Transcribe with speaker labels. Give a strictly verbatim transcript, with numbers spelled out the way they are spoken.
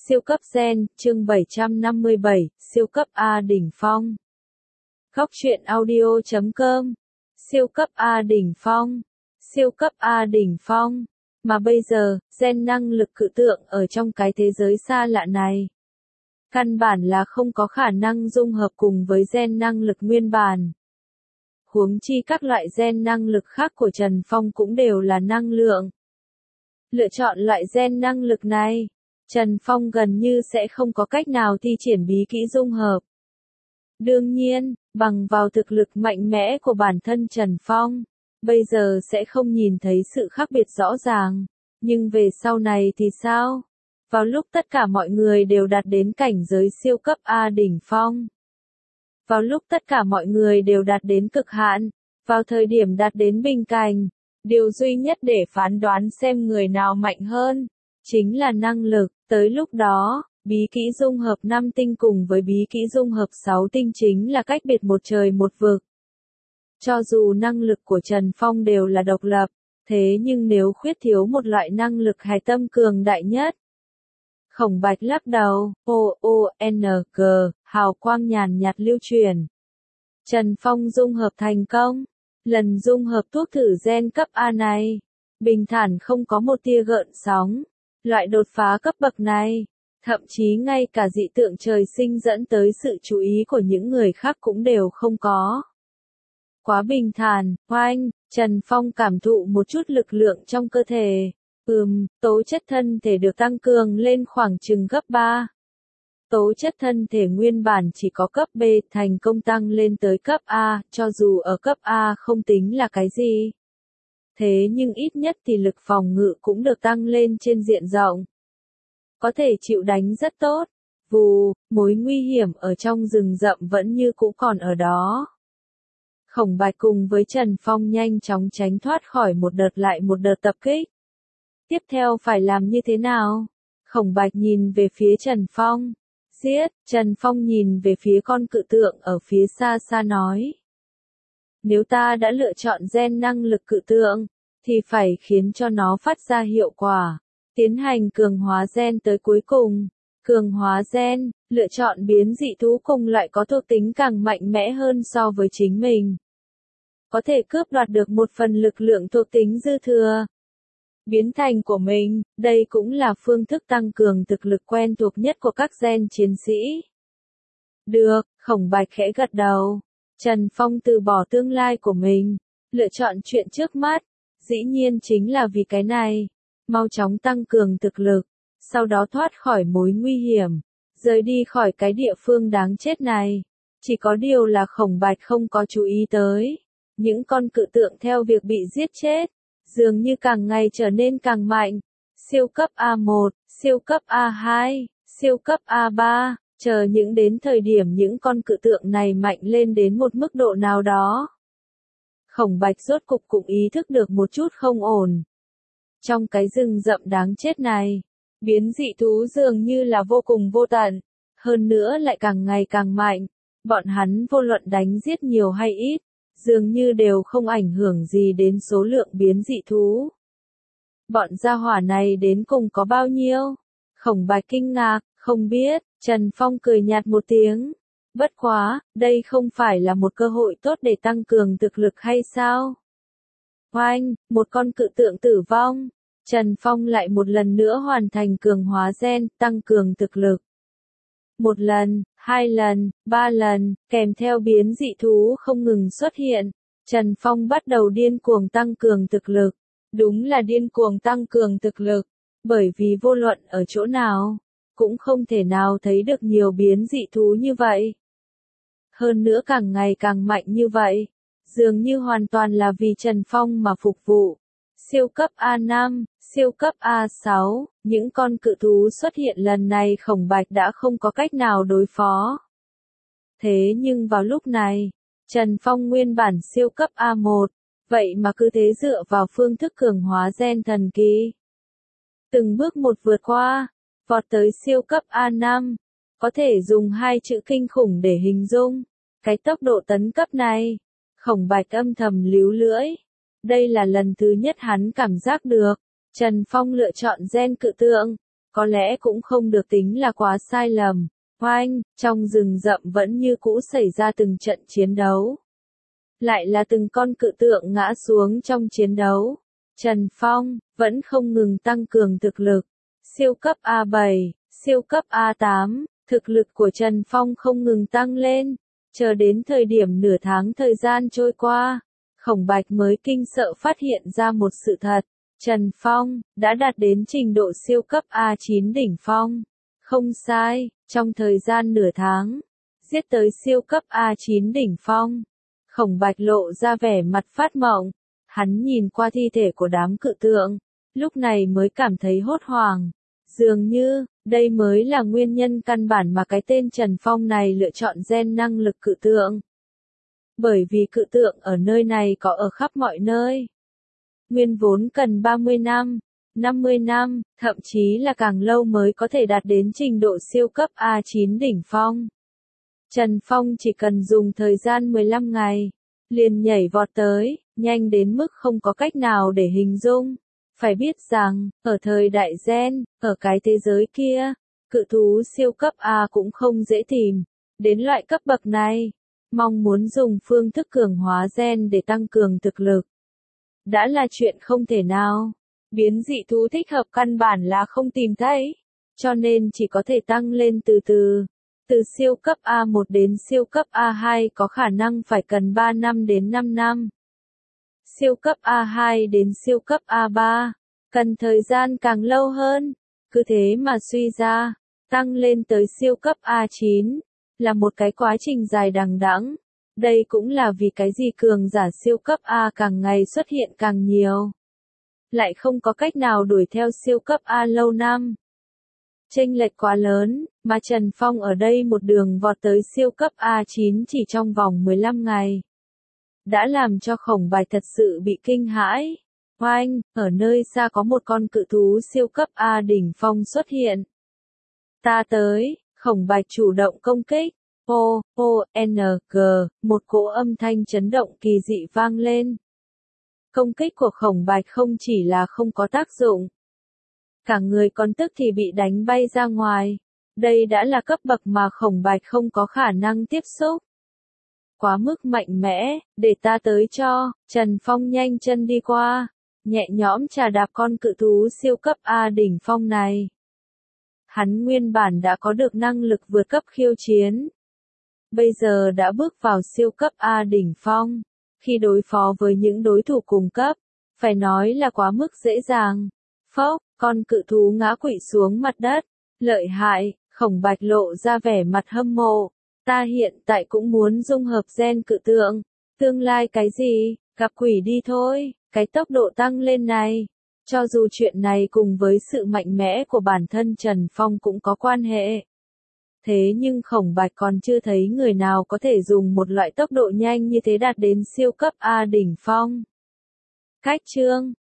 Speaker 1: Siêu cấp gen, chương bảy trăm năm mươi bảy, siêu cấp A đỉnh phong. Góc truyện audio chấm com. Siêu cấp A đỉnh phong. Siêu cấp A đỉnh phong. Mà bây giờ, gen năng lực cự tượng ở trong cái thế giới xa lạ này. Căn bản là không có khả năng dung hợp cùng với gen năng lực nguyên bản. Huống chi các loại gen năng lực khác của Trần Phong cũng đều là năng lượng. Lựa chọn loại gen năng lực này, Trần Phong gần như sẽ không có cách nào thi triển bí kỹ dung hợp. Đương nhiên, bằng vào thực lực mạnh mẽ của bản thân Trần Phong, bây giờ sẽ không nhìn thấy sự khác biệt rõ ràng. Nhưng về sau này thì sao? Vào lúc tất cả mọi người đều đạt đến cảnh giới siêu cấp A đỉnh phong. Vào lúc tất cả mọi người đều đạt đến cực hạn, vào thời điểm đạt đến bình cảnh, điều duy nhất để phán đoán xem người nào mạnh hơn, chính là năng lực. Tới lúc đó, bí kỹ dung hợp năm tinh cùng với bí kỹ dung hợp sáu tinh chính là cách biệt một trời một vực. Cho dù năng lực của Trần Phong đều là độc lập, thế nhưng nếu khuyết thiếu một loại năng lực hài tâm cường đại nhất. Khổng Bạch lắc đầu, O O N G, hào quang nhàn nhạt lưu truyền. Trần Phong dung hợp thành công. Lần dung hợp thuốc thử gen cấp A này, bình thản không có một tia gợn sóng. Loại đột phá cấp bậc này, thậm chí ngay cả dị tượng trời sinh dẫn tới sự chú ý của những người khác cũng đều không có. Quá bình thản, oanh, Trần Phong cảm thụ một chút lực lượng trong cơ thể. Ừm, tố chất thân thể được tăng cường lên khoảng chừng gấp ba. Tố chất thân thể nguyên bản chỉ có cấp B thành công tăng lên tới cấp A, cho dù ở cấp A không tính là cái gì. Thế nhưng ít nhất thì lực phòng ngự cũng được tăng lên trên diện rộng. Có thể chịu đánh rất tốt. Vù, mối nguy hiểm ở trong rừng rậm vẫn như cũ còn ở đó. Khổng Bạch cùng với Trần Phong nhanh chóng tránh thoát khỏi một đợt lại một đợt tập kích. Tiếp theo phải làm như thế nào? Khổng Bạch nhìn về phía Trần Phong. Giết, Trần Phong nhìn về phía con cự tượng ở phía xa xa nói. Nếu ta đã lựa chọn gen năng lực cự tượng, thì phải khiến cho nó phát ra hiệu quả. Tiến hành cường hóa gen tới cuối cùng. Cường hóa gen, lựa chọn biến dị thú cùng loại có thuộc tính càng mạnh mẽ hơn so với chính mình. Có thể cướp đoạt được một phần lực lượng thuộc tính dư thừa. Biến thành của mình, đây cũng là phương thức tăng cường thực lực quen thuộc nhất của các gen chiến sĩ. Được, Khổng Bạch khẽ gật đầu. Trần Phong từ bỏ tương lai của mình, lựa chọn chuyện trước mắt, dĩ nhiên chính là vì cái này. Mau chóng tăng cường thực lực, sau đó thoát khỏi mối nguy hiểm, rời đi khỏi cái địa phương đáng chết này. Chỉ có điều là Khổng Bạch không có chú ý tới. Những con cự tượng theo việc bị giết chết, dường như càng ngày trở nên càng mạnh. Siêu cấp A một, siêu cấp A hai, siêu cấp A ba, chờ những đến thời điểm những con cự tượng này mạnh lên đến một mức độ nào đó. Khổng Bạch rốt cục cũng ý thức được một chút không ổn. Trong cái rừng rậm đáng chết này, biến dị thú dường như là vô cùng vô tận, hơn nữa lại càng ngày càng mạnh. Bọn hắn vô luận đánh giết nhiều hay ít, dường như đều không ảnh hưởng gì đến số lượng biến dị thú. Bọn gia hỏa này đến cùng có bao nhiêu? Khổng Bạch kinh ngạc, không biết. Trần Phong cười nhạt một tiếng. Bất quá, đây không phải là một cơ hội tốt để tăng cường thực lực hay sao? Oanh, một con cự tượng tử vong. Trần Phong lại một lần nữa hoàn thành cường hóa gen, tăng cường thực lực. Một lần, hai lần, ba lần, kèm theo biến dị thú không ngừng xuất hiện. Trần Phong bắt đầu điên cuồng tăng cường thực lực. Đúng là điên cuồng tăng cường thực lực. Bởi vì vô luận ở chỗ nào, cũng không thể nào thấy được nhiều biến dị thú như vậy. Hơn nữa càng ngày càng mạnh như vậy. Dường như hoàn toàn là vì Trần Phong mà phục vụ. Siêu cấp A năm, siêu cấp A sáu, những con cự thú xuất hiện lần này Khổng Bạch đã không có cách nào đối phó. Thế nhưng vào lúc này, Trần Phong nguyên bản siêu cấp A một, vậy mà cứ thế dựa vào phương thức cường hóa gen thần kỳ. Từng bước một vượt qua, vọt tới siêu cấp A năm, có thể dùng hai chữ kinh khủng để hình dung. Cái tốc độ tấn cấp này, Khổng Bạch âm thầm líu lưỡi. Đây là lần thứ nhất hắn cảm giác được, Trần Phong lựa chọn gen cự tượng, có lẽ cũng không được tính là quá sai lầm. Oanh, trong rừng rậm vẫn như cũ xảy ra từng trận chiến đấu. Lại là từng con cự tượng ngã xuống trong chiến đấu. Trần Phong, vẫn không ngừng tăng cường thực lực. Siêu cấp A bảy, siêu cấp A tám, thực lực của Trần Phong không ngừng tăng lên. Chờ đến thời điểm nửa tháng thời gian trôi qua, Khổng Bạch mới kinh sợ phát hiện ra một sự thật. Trần Phong, đã đạt đến trình độ siêu cấp A chín đỉnh phong. Không sai, trong thời gian nửa tháng, giết tới siêu cấp A chín đỉnh phong. Khổng Bạch lộ ra vẻ mặt phát mộng. Hắn nhìn qua thi thể của đám cự tượng, lúc này mới cảm thấy hốt hoảng. Dường như, đây mới là nguyên nhân căn bản mà cái tên Trần Phong này lựa chọn gen năng lực cự tượng. Bởi vì cự tượng ở nơi này có ở khắp mọi nơi. Nguyên vốn cần ba mươi năm, năm mươi năm, thậm chí là càng lâu mới có thể đạt đến trình độ siêu cấp A chín đỉnh phong. Trần Phong chỉ cần dùng thời gian mười lăm ngày, liền nhảy vọt tới, nhanh đến mức không có cách nào để hình dung. Phải biết rằng, ở thời đại gen, ở cái thế giới kia, cự thú siêu cấp A cũng không dễ tìm. Đến loại cấp bậc này, mong muốn dùng phương thức cường hóa gen để tăng cường thực lực, đã là chuyện không thể nào. Biến dị thú thích hợp căn bản là không tìm thấy, cho nên chỉ có thể tăng lên từ từ. Từ siêu cấp A một đến siêu cấp A hai có khả năng phải cần ba năm đến năm năm. Siêu cấp A hai đến siêu cấp A ba, cần thời gian càng lâu hơn. Cứ thế mà suy ra, tăng lên tới siêu cấp A chín, là một cái quá trình dài đằng đẵng. Đây cũng là vì cái gì cường giả siêu cấp A càng ngày xuất hiện càng nhiều. Lại không có cách nào đuổi theo siêu cấp A lâu năm. Chênh lệch quá lớn, mà Trần Phong ở đây một đường vọt tới siêu cấp A chín chỉ trong vòng mười lăm ngày. Đã làm cho Khổng Bạch thật sự bị kinh hãi. Oanh, ở nơi xa có một con cự thú siêu cấp A đỉnh phong xuất hiện. Ta tới, Khổng Bạch chủ động công kích. O, O, N, G, một cỗ âm thanh chấn động kỳ dị vang lên. Công kích của Khổng Bạch không chỉ là không có tác dụng, cả người còn tức thì bị đánh bay ra ngoài. Đây đã là cấp bậc mà Khổng Bạch không có khả năng tiếp xúc. Quá mức mạnh mẽ, để ta tới cho. Trần Phong nhanh chân đi qua, nhẹ nhõm chà đạp con cự thú siêu cấp A đỉnh phong này. Hắn nguyên bản đã có được năng lực vượt cấp khiêu chiến, bây giờ đã bước vào siêu cấp A đỉnh phong. Khi đối phó với những đối thủ cùng cấp, phải nói là quá mức dễ dàng. Phốc, con cự thú ngã quỵ xuống mặt đất. Lợi hại, Khổng Bạch lộ ra vẻ mặt hâm mộ. Ta hiện tại cũng muốn dung hợp gen cự tượng. Tương lai cái gì, gặp quỷ đi thôi, cái tốc độ tăng lên này. Cho dù chuyện này cùng với sự mạnh mẽ của bản thân Trần Phong cũng có quan hệ. Thế nhưng Khổng Bạch còn chưa thấy người nào có thể dùng một loại tốc độ nhanh như thế đạt đến siêu cấp A đỉnh phong. Cách chương